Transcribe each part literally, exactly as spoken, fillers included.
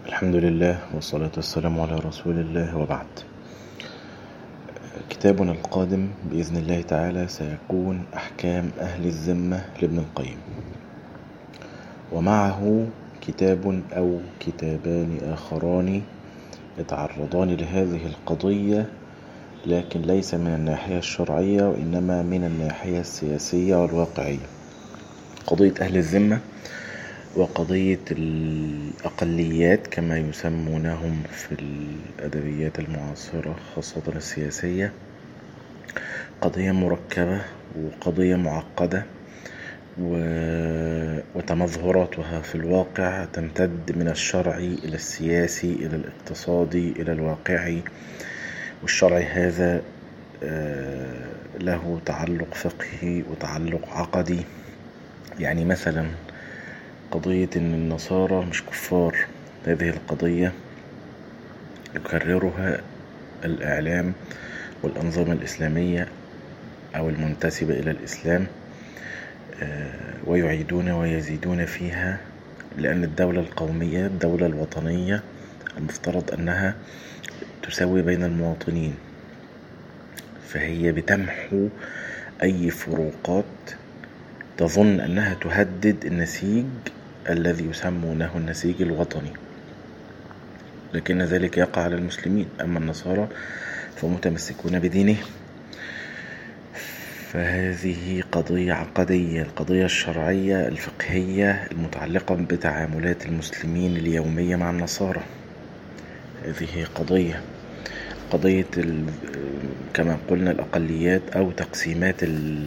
الحمد لله والصلاة والسلام على رسول الله، وبعد. كتابنا القادم بإذن الله تعالى سيكون أحكام أهل الذمة لابن القيم، ومعه كتاب أو كتابان آخران يتعرضان لهذه القضية، لكن ليس من الناحية الشرعية وإنما من الناحية السياسية والواقعية. قضية أهل الذمة وقضية الأقليات كما يسمونهم في الأدبيات المعاصرة خاصة السياسية، قضية مركبة وقضية معقدة، وتمظهراتها في الواقع تمتد من الشرعي إلى السياسي إلى الاقتصادي إلى الواقعي، والشرعي هذا له تعلق فقهي وتعلق عقدي. يعني مثلا قضية إن النصارى مش كفار، هذه القضية يكررها الإعلام والأنظمة الإسلامية أو المنتسبة إلى الإسلام، ويعيدون ويزيدون فيها، لأن الدولة القومية الدولة الوطنية المفترض أنها تساوي بين المواطنين، فهي بتمحو أي فروقات تظن أنها تهدد النسيج الذي يسمونه النسيج الوطني، لكن ذلك يقع على المسلمين. أما النصارى فمتمسكون بدينهم. فهذه قضية عقدية، القضية الشرعية الفقهية المتعلقة بتعاملات المسلمين اليومية مع النصارى. هذه قضية قضية كما قلنا الأقليات أو تقسيمات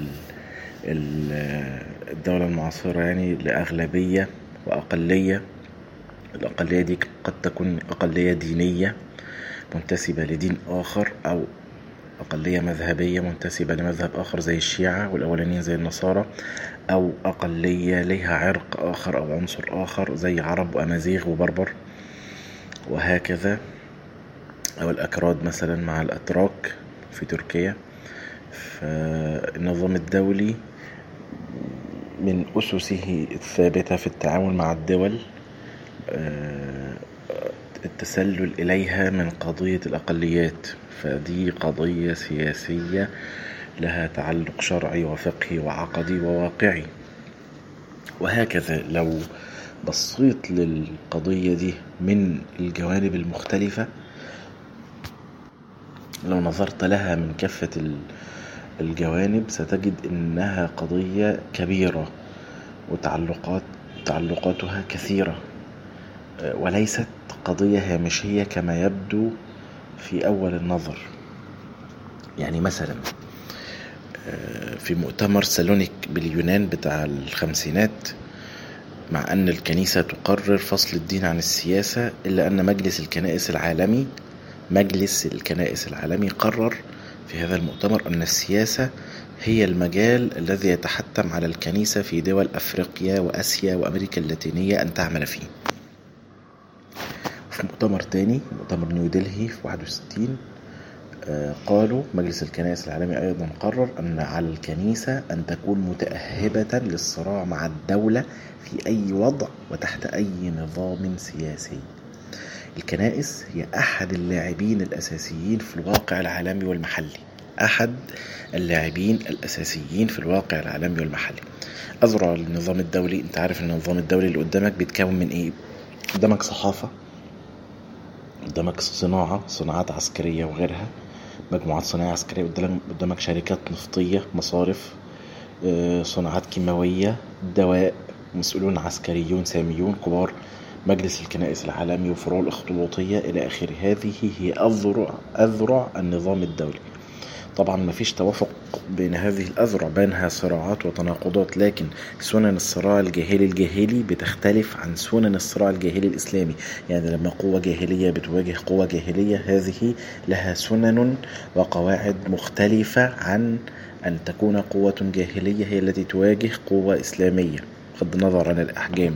الدولة المعاصرة، يعني لأغلبية وأقلية. الأقلية دي قد تكون أقلية دينية منتسبة لدين آخر، أو أقلية مذهبية منتسبة لمذهب آخر زي الشيعة، والأولانيين زي النصارى، أو أقلية لها عرق آخر أو عنصر آخر زي عرب وأمازيغ وبربر وهكذا، أو الأكراد مثلا مع الأتراك في تركيا. فالنظام الدولي من أسسه الثابتة في التعامل مع الدول التسلل إليها من قضية الأقليات، فدي قضية سياسية لها تعلق شرعي وفقهي وعقدي وواقعي. وهكذا لو بصيت للقضية دي من الجوانب المختلفة، لو نظرت لها من كافة الجوانب ستجد إنها قضية كبيرة وتعلقات تعلقاتها كثيرة، وليست قضية هامشية كما يبدو في أول النظر. يعني مثلا في مؤتمر سالونيك باليونان بتاع الخمسينات، مع أن الكنيسة تقرر فصل الدين عن السياسة، إلا أن مجلس الكنائس العالمي مجلس الكنائس العالمي قرر في هذا المؤتمر أن السياسة هي المجال الذي يتحتم على الكنيسة في دول أفريقيا وأسيا وأمريكا اللاتينية أن تعمل فيه. في مؤتمر تاني، مؤتمر نيودلهي في واحد وستين، قالوا مجلس الكنائس العالمي أيضا قرر أن على الكنيسة أن تكون متأهبة للصراع مع الدولة في أي وضع وتحت أي نظام سياسي. الكنائس هي أحد اللاعبين الأساسيين في الواقع العالمي والمحلي، أحد اللاعبين الأساسيين في الواقع العالمي والمحلي. أذرع النظام الدولي، أنت عارف أن النظام الدولي اللي قدامك بيتكون من إيه؟ قدامك صحافة، قدامك صناعة صناعات عسكرية وغيرها، مجموعات صناعية عسكرية، قدامك شركات نفطية، مصارف، صناعات كيماوية، دواء، مسؤولون عسكريون ساميون كبار، مجلس الكنائس العالمي وفروع الأخطبوطية إلى آخره. هذه هي أذرع أذرع النظام الدولي. طبعا ما فيش توافق بين هذه الأذرع، بينها صراعات وتناقضات، لكن سنن الصراع الجاهلي الجاهلي بتختلف عن سنن الصراع الجاهلي الإسلامي. يعني لما قوة جاهلية بتواجه قوة جاهلية، هذه لها سنن وقواعد مختلفة عن أن تكون قوة جاهلية هي التي تواجه قوة إسلامية، بغض النظر عن الأحجام.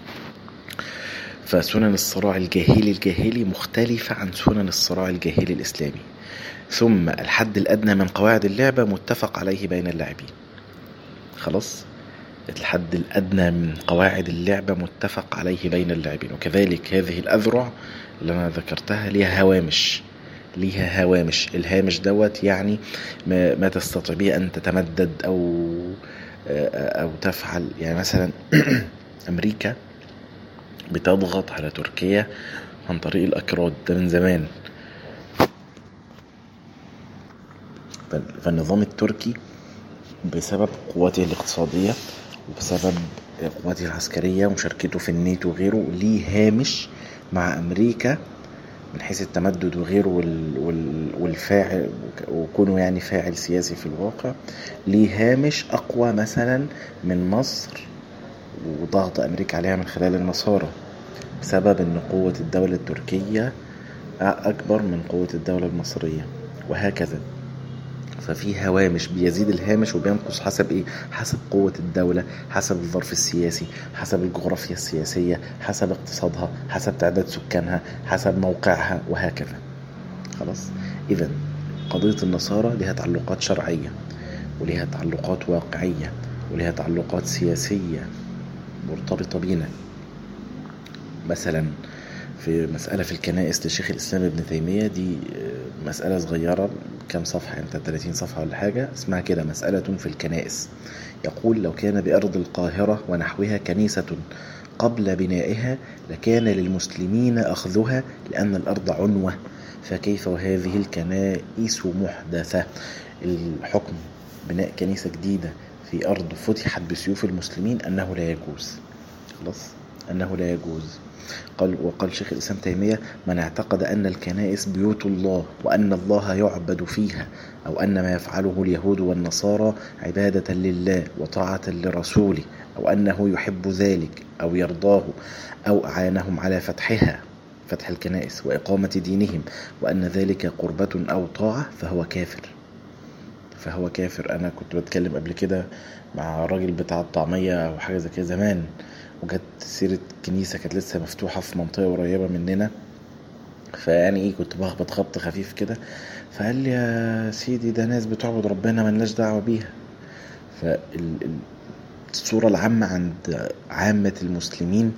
فسنن الصراع الجاهلي الجاهلي مختلفة عن سنن الصراع الجاهلي الإسلامي. ثم الحد الأدنى من قواعد اللعبة متفق عليه بين اللاعبين. خلاص، الحد الأدنى من قواعد اللعبة متفق عليه بين اللاعبين. وكذلك هذه الأذرع اللي أنا ذكرتها ليها هوامش ليها هوامش الهامش دوت يعني ما, ما تستطيع به أن تتمدد أو أو تفعل. يعني مثلا أمريكا بتضغط على تركيا عن طريق الأكراد، ده من زمان. فالنظام التركي بسبب قوته الاقتصادية وبسبب قوته العسكرية ومشاركته في الناتو وغيره ليه هامش مع أمريكا من حيث التمدد وغيره والفاعل وكونه يعني فاعل سياسي في الواقع، ليه هامش أقوى مثلا من مصر وضغط أمريكا عليها من خلال النصارى، بسبب أن قوة الدولة التركية أكبر من قوة الدولة المصرية وهكذا. ففي هوامش بيزيد الهامش وبينقص حسب ايه؟ حسب قوة الدولة، حسب الظرف السياسي، حسب الجغرافيا السياسية، حسب اقتصادها، حسب تعداد سكانها، حسب موقعها وهكذا. خلاص. اذا قضية النصارى لها تعلقات شرعية ولها تعلقات واقعية ولها تعلقات سياسية مرتبطة بينا. مثلا في مسألة في الكنائس لشيخ الإسلام ابن تيمية، دي مسألة صغيرة كم صفحة، انت ثلاثين صفحة ولا حاجة، اسمها كده مسألة في الكنائس. يقول: لو كان بأرض القاهرة ونحوها كنيسة قبل بنائها لكان للمسلمين أخذها لأن الأرض عنوة، فكيف وهذه الكنائس محدثة؟ الحكم بناء كنيسة جديدة في أرض فتحت بسيوف المسلمين أنه لا يجوز. خلاص، أنه لا يجوز. قال وقال شيخ الإسلام تيمية: من اعتقد أن الكنائس بيوت الله وأن الله يعبد فيها، أو أن ما يفعله اليهود والنصارى عبادة لله وطاعة لرسوله، أو أنه يحب ذلك أو يرضاه أو أعانهم على فتحها فتح الكنائس وإقامة دينهم، وأن ذلك قربة أو طاعة، فهو كافر فهو كافر أنا كنت بتكلم قبل كده مع راجل بتاع الطعمية أو حاجة زي كده زمان، وجت سيرة كنيسة كانت لسه مفتوحة في منطقة قريبة مننا، فيعني ايه كنت بخبط خبط خفيف كده، فقال لي: يا سيدي ده ناس بتعبد ربنا ملناش دعوة بيها. فالصورة العامة عند عامة المسلمين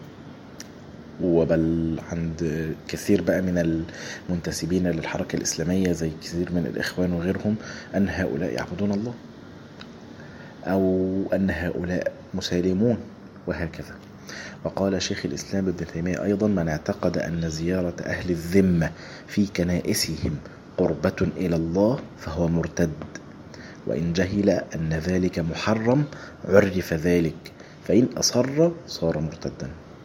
وبل عند كثير بقى من المنتسبين للحركة الإسلامية زي كثير من الإخوان وغيرهم أن هؤلاء يعبدون الله، أو أن هؤلاء مسالمون وهكذا. وقال شيخ الإسلام ابن تيمية أيضا: من اعتقد أن زيارة أهل الذمة في كنائسهم قربة إلى الله فهو مرتد، وإن جهل أن ذلك محرم عرف ذلك، فإن أصر صار مرتدا.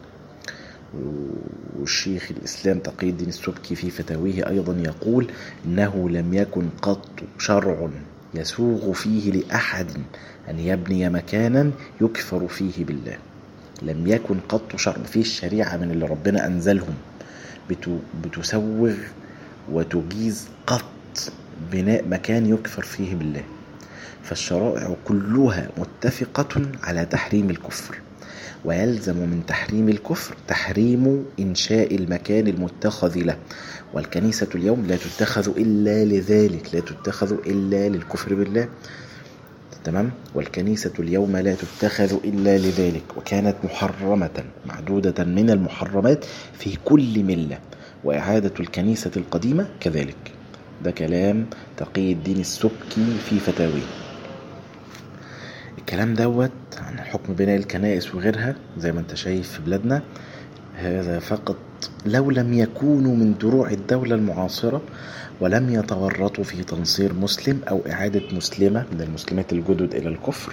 والشيخ الإسلام تقي الدين السبكي في فتاويه أيضا يقول: إنه لم يكن قط شرع يسوغ فيه لأحد أن يبني مكانا يكفر فيه بالله. لم يكن قط شرع في الشريعة من اللي ربنا أنزلهم بتسوغ وتجيز قط بناء مكان يكفر فيه بالله. فالشرائع كلها متفقة على تحريم الكفر، ويلزم من تحريم الكفر تحريم إنشاء المكان المتخذ له. والكنيسة اليوم لا تتخذ إلا لذلك، لا تتخذ إلا للكفر بالله. تمام. والكنيسة اليوم لا تتخذ إلا لذلك، وكانت محرمة معدودة من المحرمات في كل ملة، وإعادة الكنيسة القديمة كذلك. ده كلام تقي الدين السبكي في فتاويه. الكلام دوت عن حكم بناء الكنائس وغيرها زي ما انت شايف في بلادنا، هذا فقط لو لم يكونوا من دروع الدولة المعاصرة ولم يتورطوا في تنصير مسلم أو إعادة مسلمة من المسلمات الجدد إلى الكفر،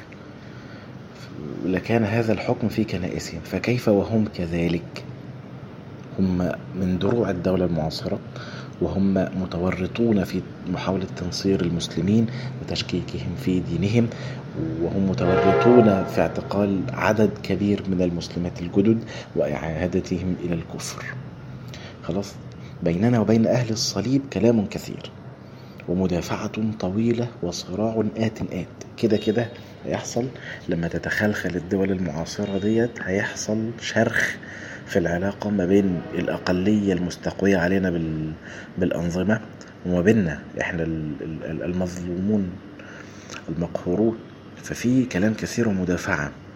لكان هذا الحكم في كنائسهم. فكيف وهم كذلك؟ هم من دروع الدولة المعاصرة وهم متورطون في محاولة تنصير المسلمين وتشكيكهم في دينهم، وهم متورطون في اعتقال عدد كبير من المسلمات الجدد وإعادتهم إلى الكفر. خلاص. بيننا وبين أهل الصليب كلام كثير ومدافعة طويلة وصراع آت آت. كده كده هيحصل لما تتخلخل الدول المعاصرة ديت، هيحصل شرخ في العلاقة ما بين الأقلية المستقوية علينا بالأنظمة وما بيننا إحنا المظلومون المقهورون. ففي كلام كثير ومدافعة.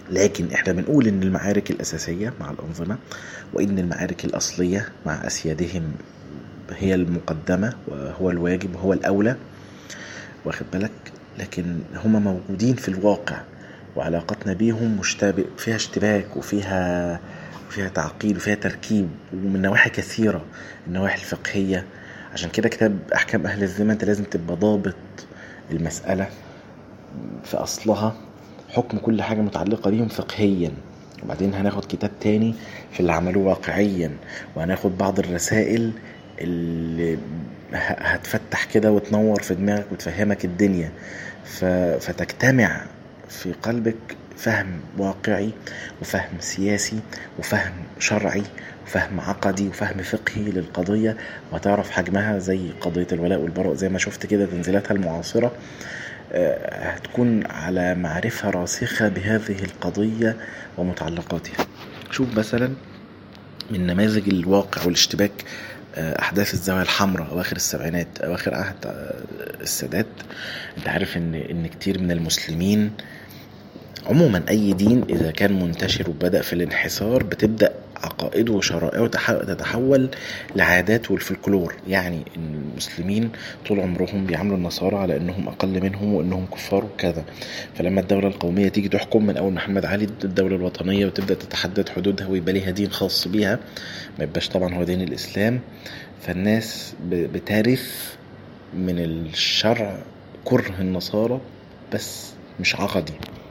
لكن احنا بنقول ان المعارك الاساسية مع الانظمة، وان المعارك الاصلية مع اسيادهم هي المقدمة وهو الواجب وهو الاولى، واخد بالك. لكن هما موجودين في الواقع، وعلاقتنا بيهم مشتبك فيها اشتباك وفيها فيها تعقيد وفيها تركيب ومن نواحي كثيرة، النواحي الفقهية. عشان كده كتاب أحكام أهل الذمة أنت لازم تبقى ضابط المسألة في أصلها، حكم كل حاجة متعلقة بيهم فقهيا. وبعدين هناخد كتاب تاني في اللي عملوه واقعيا، وهناخد بعض الرسائل اللي هتفتح كده وتنور في دماغك وتفهمك الدنيا، فتجتمع في قلبك فهم واقعي وفهم سياسي وفهم شرعي وفهم عقدي وفهم فقهي للقضية، وتعرف حجمها زي قضية الولاء والبراء زي ما شفت كده تنزيلاتها المعاصرة. هتكون على معرفة راسخة بهذه القضية ومتعلقاتها. شوف مثلا من نماذج الواقع والاشتباك أحداث الزاوية الحمراء أواخر السبعينات أواخر عهد السادات. أنت عارف إن إن كتير من المسلمين عموما أي دين إذا كان منتشر وبدأ في الانحسار بتبدأ عقائده وشرائعه تتحول لعادات والفلكلور. يعني المسلمين طول عمرهم بيعاملوا النصارى على أنهم أقل منهم وأنهم كفار وكذا، فلما الدولة القومية تيجي تحكم من أول محمد علي الدولة الوطنية وتبدأ تتحدد حدودها ويبقى ليها دين خاص بيها، ما يبقاش طبعا هو دين الإسلام، فالناس بتعرف من الشرع كره النصارى بس مش عقدي،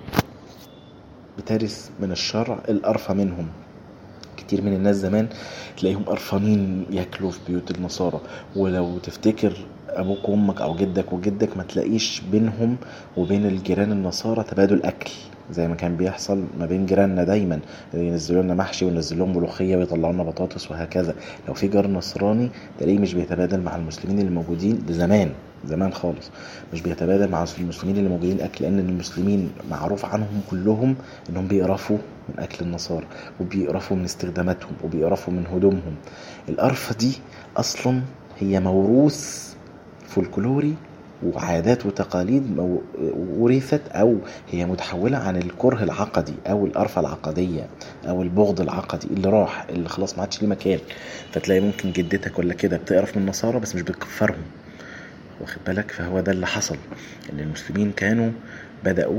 بتارث من الشرع القرفة منهم. كتير من الناس زمان تلاقيهم قرفانين ياكلوا في بيوت النصارى، ولو تفتكر أبوك وأمك أو جدك وجدك ما تلاقيش بينهم وبين الجيران النصارى تبادل أكل زي ما كان بيحصل ما بين جيراننا دايما، ينزلوا لنا محشي وينزلوا لهم ملوخيه ويطلعوا لنا بطاطس وهكذا. لو في جار نصراني تلاقيه مش بيتبادل مع المسلمين اللي موجودين، ده زمان زمان خالص مش بيتبادل مع المسلمين اللي موجودين اكل، لان المسلمين معروف عنهم كلهم انهم بيقرفوا من اكل النصارى وبيقرفوا من استخداماتهم وبيقرفوا من هدومهم. القرفه دي اصلا هي موروث فولكلوري وعادات وتقاليد ورثت، او هي متحولة عن الكره العقدي او القرفة العقدية او البغض العقدي اللي راح اللي خلاص ما عادش ليه مكان. فتلاقي ممكن جدتك ولا كده بتقرف من النصارى بس مش بتكفرهم، واخد بالك. فهو ده اللي حصل، ان المسلمين كانوا بدأوا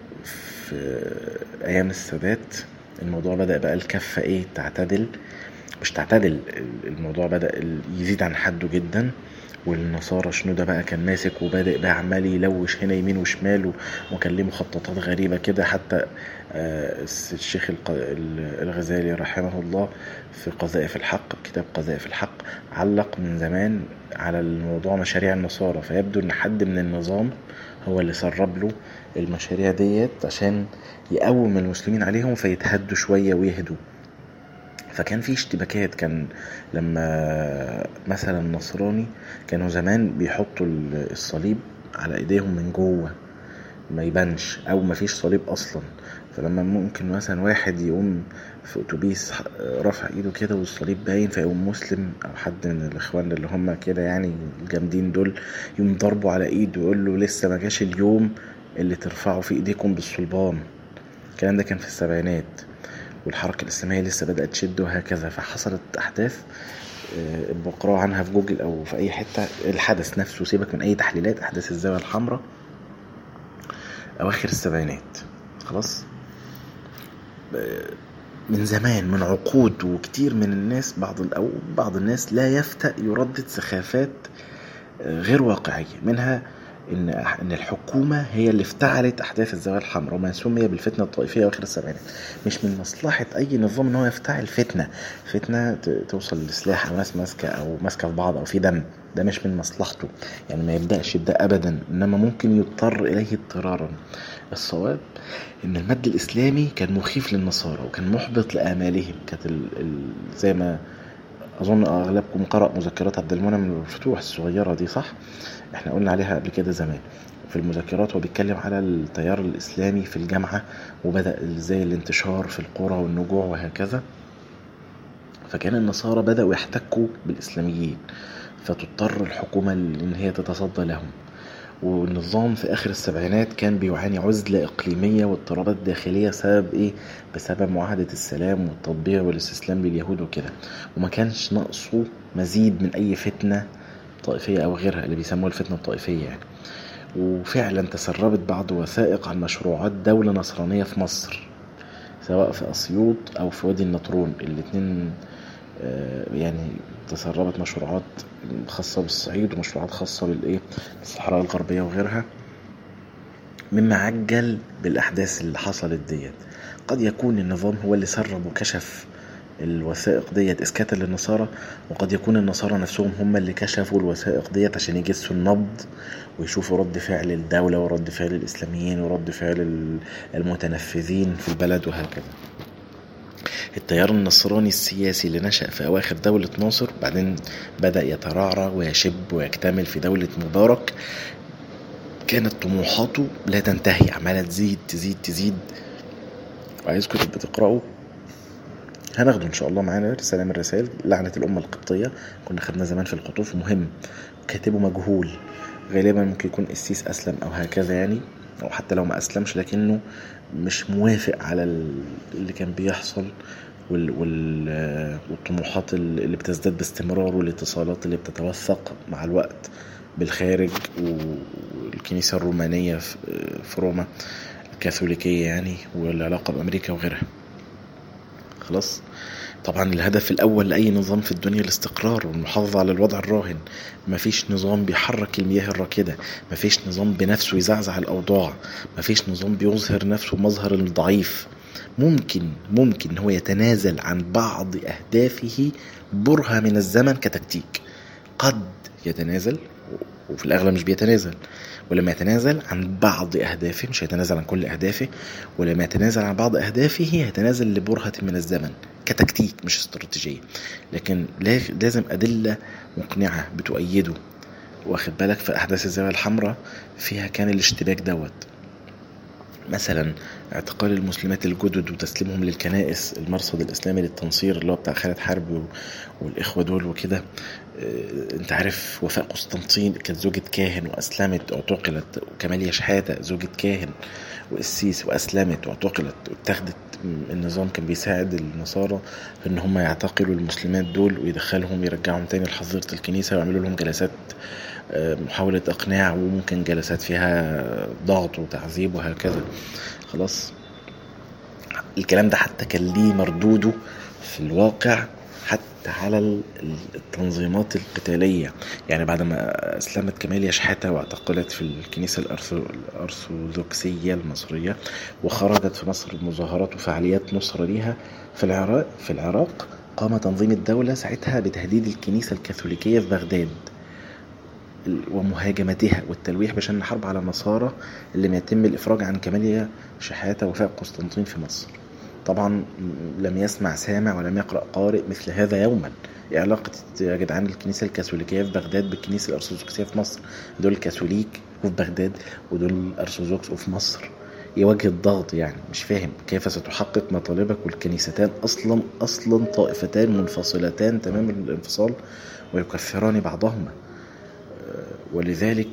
في ايام السادات الموضوع بدأ بقى الكفة ايه تعتدل، مش تعتدل، الموضوع بدأ يزيد عن حده جدا. والنصارى شنو ده بقى كان ماسك وبادئ بقى عمال يلوش هنا يمين وشمال وكان ليه مخططات غريبة كده. حتى الشيخ الغزالي رحمه الله في قذائف الحق، كتاب قذائف الحق، علق من زمان على الموضوع مشاريع النصارى، فيبدو ان حد من النظام هو اللي سرب له المشاريع ديت عشان يقوم المسلمين عليهم فيتهدوا شوية ويهدوا. فكان في اشتباكات. كان لما مثلا النصراني كانوا زمان بيحطوا الصليب على ايديهم من جوه ما يبانش او ما فيش صليب اصلا، فلما ممكن مثلا واحد يقوم في اتوبيس رافع ايده كده والصليب باين فيقوم مسلم او حد من الاخوان اللي هم كده يعني الجامدين دول يقوم ضربه على ايده ويقول له لسه ما جاش اليوم اللي ترفعوا في ايديكم بالصلبان. الكلام ده كان في السبعينات والحركة الإسلامية لسه بدأت تشد وهكذا. فحصلت أحداث بقرأ عنها في جوجل أو في أي حتة، الحدث نفسه سيبك من أي تحليلات، أحداث الزاوية الحمراء أواخر السبعينات خلاص من زمان من عقود. وكتير من الناس بعض أو بعض الناس لا يفتأ يردد سخافات غير واقعية، منها إن إن الحكومة هي اللي افتعلت أحداث الزاوية الحمراء وما سمي بالفتنة الطائفية آخر السبعينات. مش من مصلحة أي نظام إن هو يفتعل فتنة فتنة توصل لسلاح أو ناس ماسكة أو ماسكة في بعض أو في دم، ده مش من مصلحته يعني، ما يبدأش ده أبدا، إنما ممكن يضطر إليه اضطرارا. الصواب إن المد الإسلامي كان مخيف للنصارى وكان محبط لآمالهم. كانت ال... ال... زي ما أظن أغلبكم قرأ مذكرات عبد المنعم الفتوح الصغيرة دي، صح؟ احنا قلنا عليها قبل كده زمان في المذكرات، هو بيتكلم على التيار الإسلامي في الجامعة وبدأ زي الانتشار في القرى والنجوع وهكذا. فكان النصارى بدأوا يحتكوا بالإسلاميين فتضطر الحكومة إن هي تتصدى لهم. والنظام في آخر السبعينات كان بيعاني عزلة إقليمية واضطرابات داخلية سبب إيه؟ بسبب معاهدة السلام والتطبيع والاستسلام لليهود وكده، وما كانش ناقصه مزيد من أي فتنة طائفية أو غيرها اللي بيسموها الفتنة الطائفية يعني. وفعلا تسربت بعض وثائق عن مشروعات دولة نصرانية في مصر، سواء في أسيوط أو في وادي النطرون الاتنين. يعني تسربت مشروعات خاصة بالصعيد ومشروعات خاصة بالإيه الصحراء الغربية وغيرها، مما عجل بالأحداث اللي حصلت ديت. قد يكون النظام هو اللي سرب وكشف الوثائق ديت إسكاتا للنصارى، وقد يكون النصارى نفسهم هم اللي كشفوا الوثائق ديت عشان يجسوا النبض ويشوفوا رد فعل الدولة ورد فعل الإسلاميين ورد فعل المتنفذين في البلد وهكذا. التيار النصراني السياسي اللي نشأ في أواخر دولة ناصر بعدين بدأ يترعرع ويشب ويكتمل في دولة مبارك، كانت طموحاته لا تنتهي، عمالة تزيد تزيد تزيد. وعايزكم تبقوا تقرأوا، هناخده إن شاء الله معانا رسالة من الرسائل لعنة الأمة القبطية، كنا خدنا زمان في القطوف، مهم، كاتبه مجهول، غالبا ممكن يكون قسيس أسلم أو هكذا يعني، أو حتى لو ما أسلمش لكنه مش موافق على اللي كان بيحصل والطموحات اللي بتزداد باستمرار والاتصالات اللي بتتوثق مع الوقت بالخارج، والكنيسة الرومانية في روما الكاثوليكية يعني، والعلاقة بأمريكا وغيرها. خلاص، طبعا الهدف الأول لأي نظام في الدنيا الاستقرار والمحافظة على الوضع الراهن. مفيش نظام بيحرك المياه الراكدة، مفيش نظام بنفسه يزعزع الأوضاع، مفيش نظام بيظهر نفسه مظهر الضعيف. ممكن ممكن هو يتنازل عن بعض أهدافه برهة من الزمن كتكتيك، قد يتنازل وفي الأغلب مش بيتنازل، ولما يتنازل عن بعض أهدافه مش هيتنازل عن كل أهدافه، ولما يتنازل عن بعض أهدافه هيتنازل لبرهة من الزمن كتكتيك مش استراتيجية، لكن لازم أدلة مقنعة بتؤيده. واخد بالك في أحداث الزاوية الحمراء فيها كان الاشتباك دوت، مثلا اعتقال المسلمات الجدد وتسليمهم للكنائس المرصد الإسلامي للتنصير اللي هو بتاع خالد حرب والإخوة دول وكده. انت عارف وفاء قسطنطين كانت زوجة كاهن وأسلمت واعتقلت، وكمالية شحاتة زوجة كاهن وقسيس وأسلمت واعتقلت واتخذت. النظام كان بيساعد النصارى في ان هم يعتقلوا المسلمات دول ويدخلهم يرجعهم تاني لحظيرة الكنيسة ويعملوا لهم جلسات محاولة اقناع، وممكن جلسات فيها ضغط وتعذيب وهكذا. خلاص، الكلام ده حتى كان ليه مردوده في الواقع حتى على التنظيمات القتالية. يعني بعد ما أسلمت كمالية شحاتة واعتقلت في الكنيسة الأرثوذكسية المصرية وخرجت في مصر مظاهرات وفعاليات نصرة ليها في العراق في العراق قام تنظيم الدولة ساعتها بتهديد الكنيسة الكاثوليكية في بغداد ومهاجمتها والتلويح بشأن حرب على النصارى اللي ما يتم الإفراج عن كمالية شحاتة وفاء قسطنطين في مصر. طبعا لم يسمع سامع ولم يقرأ قارئ مثل هذا يوما. ايه علاقة يا جدعان الكنيسة الكاثوليكية في بغداد بالكنيسة الأرثوذكسية في مصر؟ دول الكاثوليك وفي بغداد ودول الأرثوذكس وفي مصر. يواجه الضغط يعني، مش فاهم كيف ستحقق مطالبك والكنيستان أصلا أصلا طائفتان منفصلتان تمام الانفصال ويكفران بعضهما. ولذلك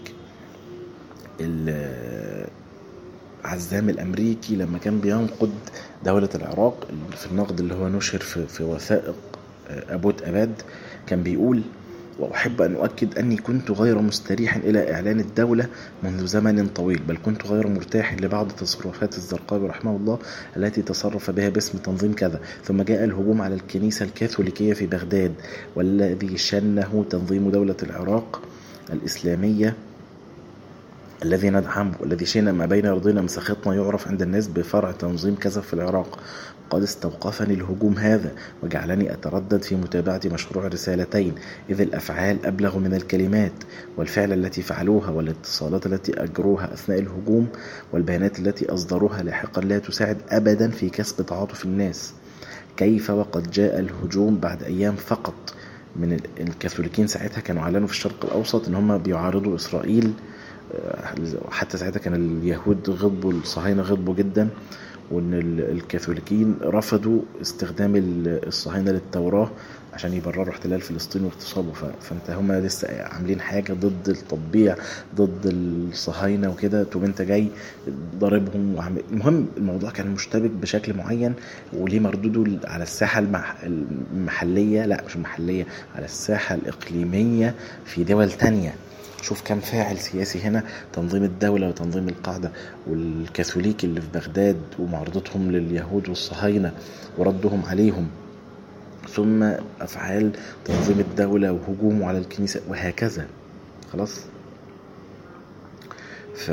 العزام الأمريكي لما كان بينقد دولة العراق في النقد اللي هو نشر في, في وثائق أبوت أباد كان بيقول: وأحب أن أؤكد أني كنت غير مستريح إلى إعلان الدولة منذ زمن طويل، بل كنت غير مرتاح لبعض تصرفات الزرقاوي رحمه الله التي تصرف بها باسم تنظيم كذا. ثم جاء الهجوم على الكنيسة الكاثوليكية في بغداد والذي شنه تنظيم دولة العراق الإسلامية الذي ندعمه والذي شئنا ما بين أرضنا مساختنا يعرف عند الناس بفرع تنظيم كذا في العراق. قد استوقفني الهجوم هذا وجعلني أتردد في متابعة مشروع رسالتين، إذ الأفعال أبلغ من الكلمات، والفعل التي فعلوها والاتصالات التي أجروها أثناء الهجوم والبيانات التي أصدروها لاحقا لا تساعد أبدا في كسب تعاطف الناس. كيف وقد جاء الهجوم بعد أيام فقط من الكاثوليكيين ساعتها كانوا اعلنوا في الشرق الأوسط إن هم بيعارضوا إسرائيل. حتى ساعتها كان اليهود غضبوا، الصهاينة غضبوا جدا وان الكاثوليكيين رفضوا استخدام الصهاينة للتوراة عشان يبرروا احتلال فلسطين واغتصابه. فانت هم لسه عاملين حاجة ضد التطبيع ضد الصهاينة وكده، تقوم انت جاي ضاربهم وعمل. المهم الموضوع كان مشتبك بشكل معين، وليه مردوده على الساحة المحلية، لا مش المحلية، على الساحة الإقليمية في دول تانية. شوف كم فاعل سياسي هنا، تنظيم الدولة وتنظيم القاعدة والكاثوليك اللي في بغداد ومعارضتهم لليهود والصهاينة وردهم عليهم، ثم أفعال تنظيم الدولة وهجومه على الكنيسة وهكذا. خلاص. ف...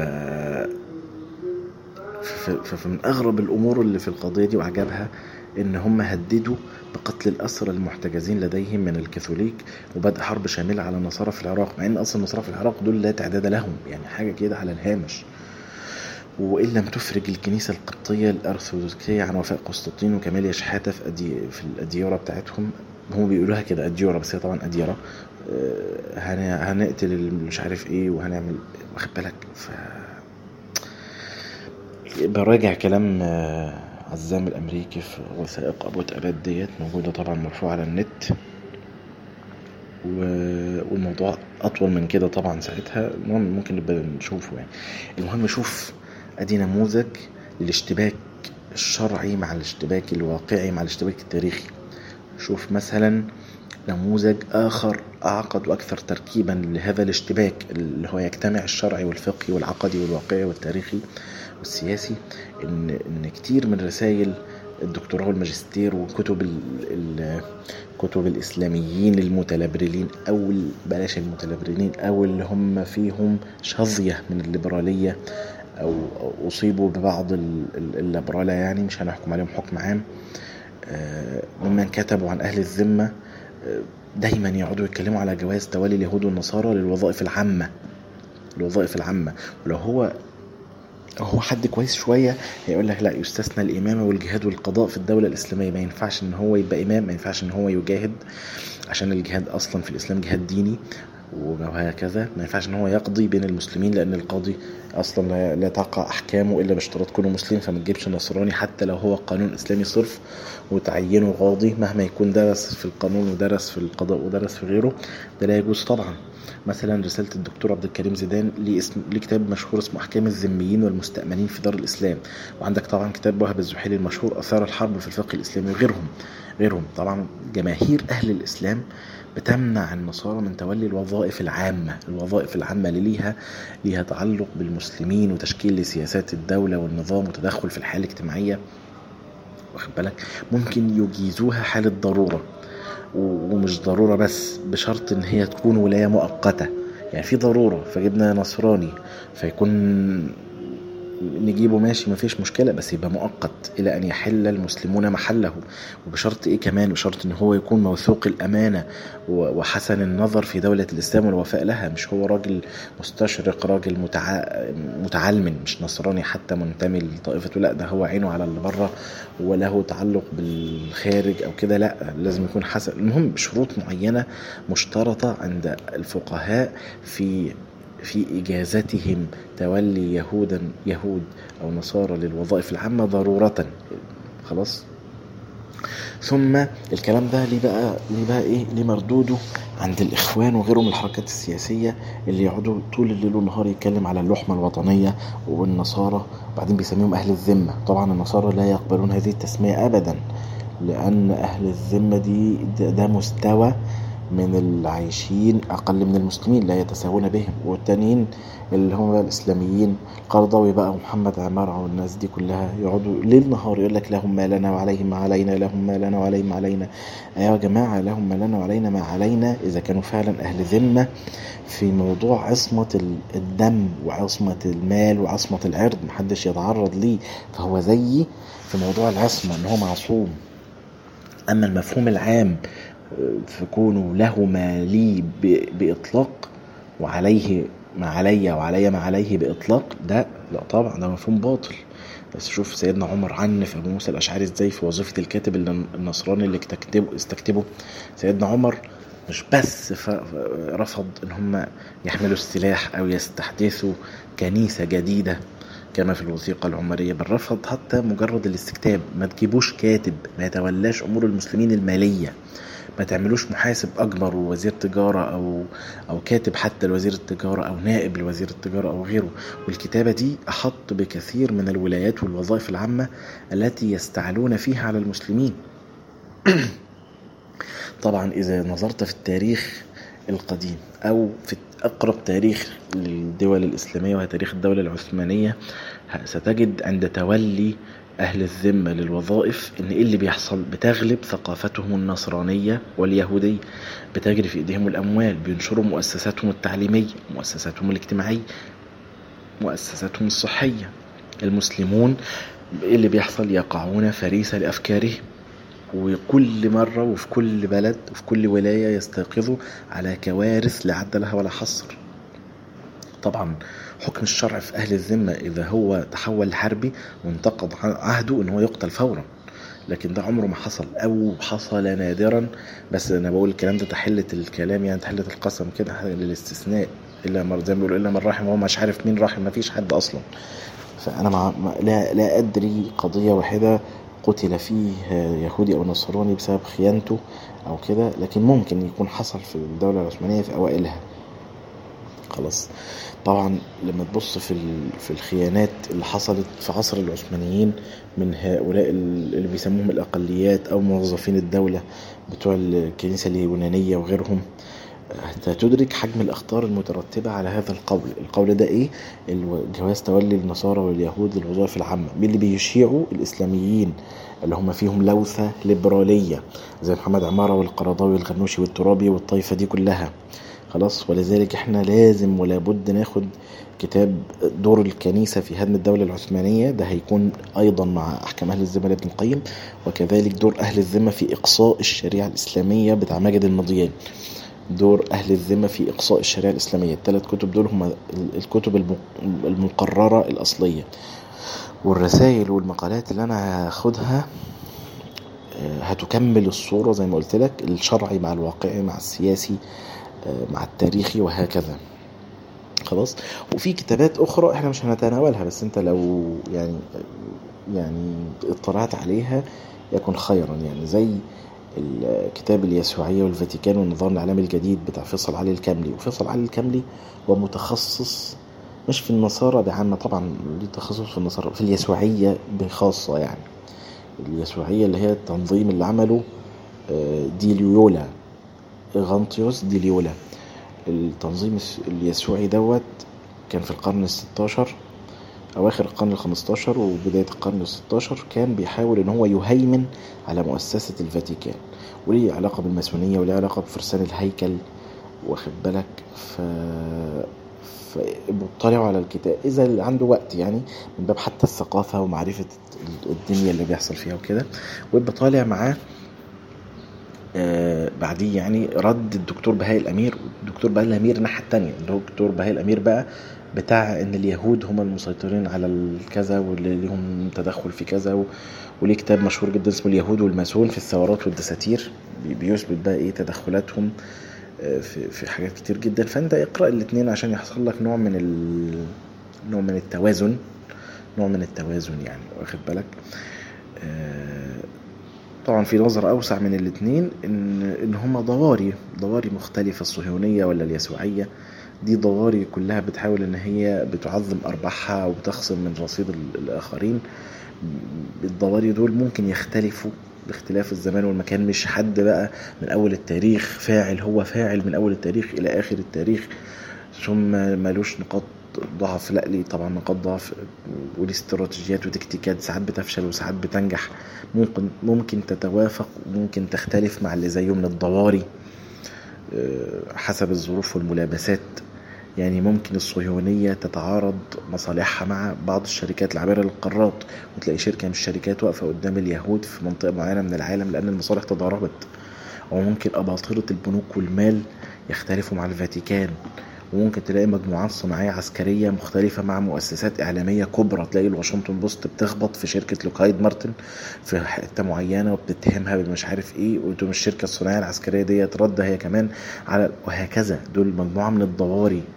فمن أغرب الأمور اللي في القضية دي وعجبها إن هم هددوا بقتل الأسرى المحتجزين لديهم من الكاثوليك وبدء حرب شاملة على النصارى في العراق، مع إن أصلا النصارى في العراق دول لا تعداد لهم، يعني حاجة كده على الهامش. وإن لم تفرج الكنيسة القبطية الأرثوذكسية عن وفاء قسطنطين وكماليا شحاتة في, أدي في الأديرة بتاعتهم، هم بيقولوها كده أديرة بس هي طبعا أديرة، هنقتل مش عارف إيه وهنعمل، واخد بالك. ف براجع كلام عزام الأمريكي في وثائق أبوة أباد ديت، موجودة طبعا مرفوعة على النت، والموضوع أطول من كده طبعا ساعتها، المهم ممكن نبقى نشوفه يعني. المهم شوف أدي نموذج للاشتباك الشرعي مع الاشتباك الواقعي مع الاشتباك التاريخي. شوف مثلا نموذج آخر أعقد وأكثر تركيبا لهذا الاشتباك اللي هو يجتمع الشرعي والفقهي والعقدي والواقعي والتاريخي والسياسي. إن, إن كتير من رسائل الدكتوراه والماجستير وكتب كتب الإسلاميين المتلبرلين أو بلاش المتلبرلين أو اللي هم فيهم شظية من الليبرالية أو أصيبوا ببعض الليبرالة، يعني مش هنحكم عليهم حكم عام، ممن كتبوا عن أهل الذمة دايما يقعدوا يتكلموا على جواز تولي اليهود والنصارى للوظائف العامة الوظائف العامة ولو هو هو حد كويس شوية هيقول لك لا، يستثنى الإمامة والجهاد والقضاء في الدولة الإسلامية، ما ينفعش إن هو يبقى إمام، ما ينفعش إن هو يجاهد عشان الجهاد أصلا في الإسلام جهاد ديني وهكذا، ما ينفعش إن هو يقضي بين المسلمين لأن القاضي أصلا لا تقع أحكامه إلا باشتراط كونه مسلم، فما تجيبش نصراني حتى لو هو قانون إسلامي صرف وتعينه قاضي مهما يكون درس في القانون ودرس في القضاء ودرس في غيره، ده لا يجوز طبعا. مثلا رسالة الدكتور عبد الكريم زيدان ليه اسم ليه كتاب مشهور اسمه أحكام الذميين والمستأمنين في دار الإسلام، وعندك طبعا كتاب وهب الزحيلي المشهور أثار الحرب في الفقه الإسلامي وغيرهم غيرهم طبعا. جماهير أهل الإسلام بتمنع النصارى من تولي الوظائف العامة الوظائف العامة اللي ليها ليها تعلق بالمسلمين وتشكيل لسياسات الدولة والنظام وتدخل في الحياة الاجتماعية، واخد بالك. ممكن يجيزوها حالة ضرورة، ومش ضرورة بس، بشرط ان هي تكون ولاية مؤقتة، يعني في ضرورة فجبنا نصراني فيكون نجيبه ماشي ما فيش مشكلة، بس يبقى مؤقت إلى أن يحل المسلمون محله. وبشرط إيه كمان؟ بشرط إن هو يكون موثوق الأمانة وحسن النظر في دولة الإسلام والوفاء لها، مش هو راجل مستشرق راجل متع... متعلم، مش نصراني حتى منتمي لطائفته، لا ده هو عينه على اللي بره وله تعلق بالخارج أو كده، لا لازم يكون حسن. المهم شروط معينة مشترطة عند الفقهاء في في إجازتهم تولي يهودا يهود أو نصارى للوظائف العامة ضرورة. خلاص. ثم الكلام ده ليه بقى ليه بقى إيه ليه مردوده عند الإخوان وغيرهم الحركات السياسية اللي يقعدوا طول الليل والنهار يتكلم على اللحمة الوطنية والنصارى، وبعدين بيسميهم أهل الذمة. طبعا النصارى لا يقبلون هذه التسمية أبدا، لأن أهل الذمة دي ده, ده مستوى من العايشين أقل من المسلمين لا يتساوون بهم، والتانيين اللي هم الإسلاميين قرضاوي بقى ومحمد عمارة والناس دي كلها يقعدوا ليل نهار يقول لك لهم ما لنا وعليهم ما علينا لهم ما لنا وعليهم ما علينا. أيها جماعة، لهم ما لنا وعلينا ما علينا إذا كانوا فعلا أهل ذمة في موضوع عصمة الدم وعصمة المال وعصمة العرض محدش يتعرض ليه، فهو زي في موضوع العصمة إن هو معصوم. أما المفهوم العام في كونه له ما لي بإطلاق وعليه ما علي وعلي ما عليه بإطلاق، ده لا طبعا ده مفهوم باطل. بس شوف سيدنا عمر عنف أبو موسى الأشعري ازاي في وظيفة الكاتب النصراني اللي استكتبه. سيدنا عمر مش بس رفض ان هم يحملوا السلاح او يستحدثوا كنيسة جديدة كما في الوثيقة العمرية، بل رفض حتى مجرد الاستكتاب. ما تجيبوش كاتب ما يتولاش أمور المسلمين المالية، ما تعملوش محاسب أكبر ووزير تجارة أو أو كاتب حتى لوزير التجارة أو نائب لوزير التجارة أو غيره. والكتابة دي أحط بكثير من الولايات والوظائف العامة التي يستعلون فيها على المسلمين. طبعا إذا نظرت في التاريخ القديم أو في أقرب تاريخ للدول الإسلامية وهي تاريخ الدولة العثمانية، ستجد عند تولي أهل الذمة للوظائف إن إيه اللي بيحصل؟ بتغلب ثقافتهم النصرانية واليهودية، بتجري في إيديهم الأموال، بينشروا مؤسساتهم التعليمية، مؤسساتهم الاجتماعية، مؤسساتهم الصحية. المسلمون إيه اللي بيحصل؟ يقعون فريسة لأفكارهم، وكل مرة وفي كل بلد وفي كل ولاية يستيقظوا على كوارث لا عد لها ولا حصر. طبعا حكم الشرع في أهل الذمة إذا هو تحول لحربي وانتقض عهده إن هو يقتل فورا، لكن ده عمره ما حصل أو حصل نادرا. بس أنا بقول الكلام ده تحلة الكلام، يعني تحلة القسم كده للاستثناء، إلا مر زي ما بيقولوا إلا من رحم، هو مش عارف مين رحم، ما فيش حد أصلا. فأنا مع لا, لا أدري قضية واحدة قتل فيه يهودي أو نصراني بسبب خيانته أو كده، لكن ممكن يكون حصل في الدولة العثمانية في أوائلها. خلاص. طبعا لما تبص في في الخيانات اللي حصلت في عصر العثمانيين من هؤلاء اللي بيسموهم الأقليات أو موظفين الدولة بتوع الكنيسة اليونانية وغيرهم، تدرك حجم الأخطار المترتبة على هذا القول. القول ده إيه؟ جواز تولي النصارى واليهود للوظائف العامة من اللي بيشيعوا الإسلاميين اللي هم فيهم لوثة ليبرالية زي محمد عمارة والقرضاوي والغنوشي والترابي والطائفة دي كلها. خلاص. ولذلك احنا لازم ولا بد ناخد كتاب دور الكنيسة في هدم الدولة العثمانية، ده هيكون أيضا مع أحكام أهل الذمة لابن القيم، وكذلك دور أهل الذمة في إقصاء الشريعة الإسلامية بتاع ماجد المضيان. دور أهل الذمة في إقصاء الشريعة الإسلامية، الثلاث كتب دول هم الكتب المقررة الأصلية. والرسائل والمقالات اللي أنا هاخدها هتكمل الصورة زي ما قلت لك، الشرعي مع الواقعي مع السياسي مع التاريخي وهكذا. خلاص. وفي كتابات أخرى احنا مش هنتناولها، بس انت لو يعني يعني اطلعت عليها يكون خيرا، يعني زي الكتاب اليسوعية والفاتيكان والنظام العالمي الجديد بتاع فيصل علي الكاملي. وفيصل علي الكاملي هو متخصص مش في النصارى بعامة، طبعا ليه تخصص في النصارى، في اليسوعية بخاصة. يعني اليسوعية اللي هي التنظيم اللي عمله دي ليولا، غانطيوس دي ليولا. التنظيم اليسوعي دوت كان في القرن الستاشر، أواخر القرن الخمستاشر وبداية القرن الستاشر، كان بيحاول إن هو يهيمن على مؤسسة الفاتيكان، وليه علاقة بالماسونية وليه علاقة بفرسان الهيكل، واخد بالك. ف فبطلعوا على الكتاب إذا اللي عنده وقت، يعني من باب حتى الثقافة ومعرفة الدنيا اللي بيحصل فيها وكده. ويبقى طالع معاه آه بعديه يعني رد الدكتور بهاء الأمير. الدكتور بهاء الأمير الناحية التانية، اللي هو الدكتور بهاء الأمير بقى بتاع ان اليهود هم المسيطرين على الكذا واللي لهم تدخل في كذا و... وليه كتاب مشهور جدا اسمه اليهود والماسون في الثورات والدساتير، بيثبت بقى ايه تدخلاتهم في في حاجات كتير جدا. فانت اقرأ الاثنين عشان يحصل لك نوع من ال... نوع من التوازن نوع من التوازن يعني، واخد بالك. طبعا في نظر اوسع من الاثنين ان ان هم ضواري ضواري مختلفة، الصهيونية ولا اليسوعية، دي ضواري كلها بتحاول ان هي بتعظم ارباحها وبتخصم من رصيد الاخرين. الضواري دول ممكن يختلفوا باختلاف الزمان والمكان، مش حد بقى من اول التاريخ فاعل، هو فاعل من اول التاريخ الى اخر التاريخ ثم مالوش نقاط ضعف. لا، ليه طبعا نقاط ضعف وليه استراتيجيات وتكتيكات، ساعات بتفشل وساعات بتنجح، ممكن ممكن تتوافق وممكن تختلف مع اللي زيه من الضواري حسب الظروف والملابسات. يعني ممكن الصهيونية تتعارض مصالحها مع بعض الشركات العابرة للقارات، وتلاقي شركة من الشركات واقفة قدام اليهود في منطقة معينة من العالم لأن المصالح تضاربت. وممكن أباطرة البنوك والمال يختلفوا مع الفاتيكان، وممكن تلاقي مجموعات صناعية عسكرية مختلفة مع مؤسسات إعلامية كبرى. تلاقي الواشنطن بوست بتخبط في شركة لوكهيد مارتن في حتة معينة وبتتهمها بمش عارف إيه، وتقوم الشركة الصناعية العسكرية دي ترد هي كمان على، وهكذا. دول مجموعة من الضواري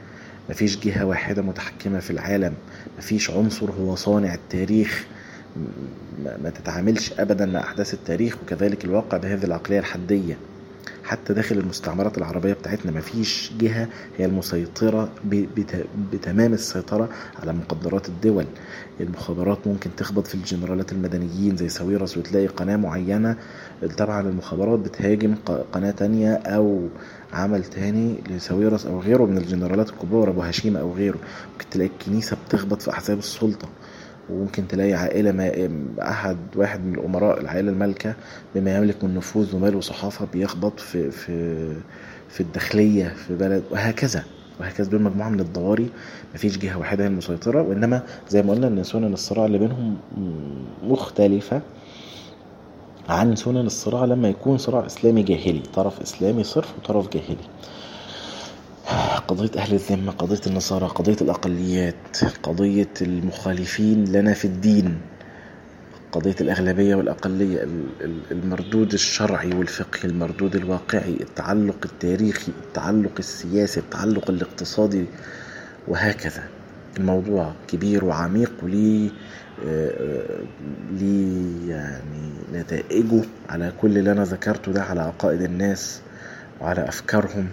مفيش جهة واحدة متحكمة في العالم، مفيش عنصر هو صانع التاريخ، ما تتعاملش أبدا مع أحداث التاريخ. وكذلك الواقع بهذه العقلية الحدية. حتى داخل المستعمرات العربية بتاعتنا مفيش جهة هي المسيطرة بتمام السيطرة على مقدرات الدول. المخابرات ممكن تخبط في الجنرالات المدنيين زي ساويرس، وتلاقي قناة معينة تبع المخابرات بتهاجم قناة تانية أو عمل تاني لساويرس أو غيره من الجنرالات الكبار، أبو هشيمة أو غيره. ممكن تلاقي الكنيسة بتخبط في أحزاب السلطة، وممكن تلاقي عائلة ما أحد واحد من الأمراء العائلة المالكة بما يملك من نفوذ ومال وصحافة بيخبط في في في الداخلية في بلد، وهكذا وهكذا. دول مجموعة من الضواري، مفيش جهة واحدة هي المسيطرة، وإنما زي ما قلنا إن سنن الصراع اللي بينهم مختلفة عن سنن الصراع لما يكون صراع إسلامي جاهلي، طرف إسلامي صرف وطرف جاهلي. قضية أهل الذمة، قضية النصارى، قضية الأقليات، قضية المخالفين لنا في الدين، قضية الأغلبية والأقلية، المردود الشرعي والفقهي، المردود الواقعي، التعلق التاريخي، التعلق السياسي، التعلق الاقتصادي، وهكذا. الموضوع كبير وعميق وليه ليه يعني نتائجه على كل اللي أنا ذكرته ده، على عقائد الناس وعلى أفكارهم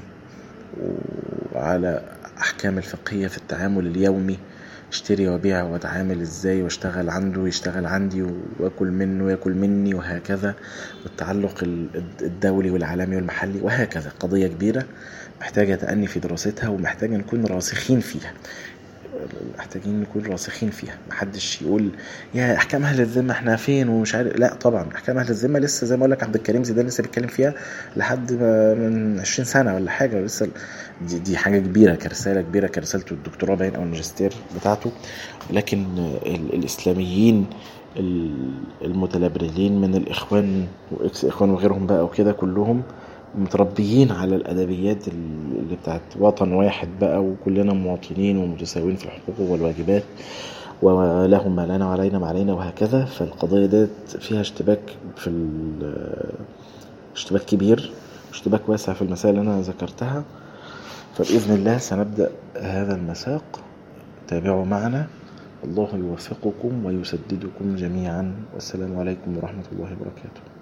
وعلى أحكام الفقهية في التعامل اليومي، اشتري وبيع واتعامل ازاي، واشتغل عنده يشتغل عندي، واكل منه وياكل مني، وهكذا. والتعلق الدولي والعالمي والمحلي، وهكذا. قضية كبيرة محتاجة تأني في دراستها، ومحتاجة نكون راسخين فيها محتاجين نكون راسخين فيها. محدش يقول يا احكام اهل الذمه احنا فين ومش عارف، لا طبعا احكام اهل الذمه لسه زي ما اقول لك عبد الكريم زيدان لسه بيتكلم فيها لحد من عشرين سنه ولا حاجه، لسه دي, دي حاجه كبيره، كرساله كبيره، كرسالته الدكتوراه باين او الماجستير بتاعته. لكن الاسلاميين المتلبرلين من الاخوان واكس اخوان وغيرهم بقى وكده، كلهم متربيين على الأدبيات اللي بتاعت وطن واحد بقى، وكلنا مواطنين ومتساوين في الحقوق والواجبات، ولهم ما لنا وعلينا ما علينا، وهكذا. فالقضية ديت فيها اشتباك في اشتباك كبير، اشتباك واسع في المسائل اللي أنا ذكرتها. فبإذن الله سنبدأ هذا المساق، تابعوا معنا. الله يوفقكم ويسددكم جميعا، والسلام عليكم ورحمة الله وبركاته.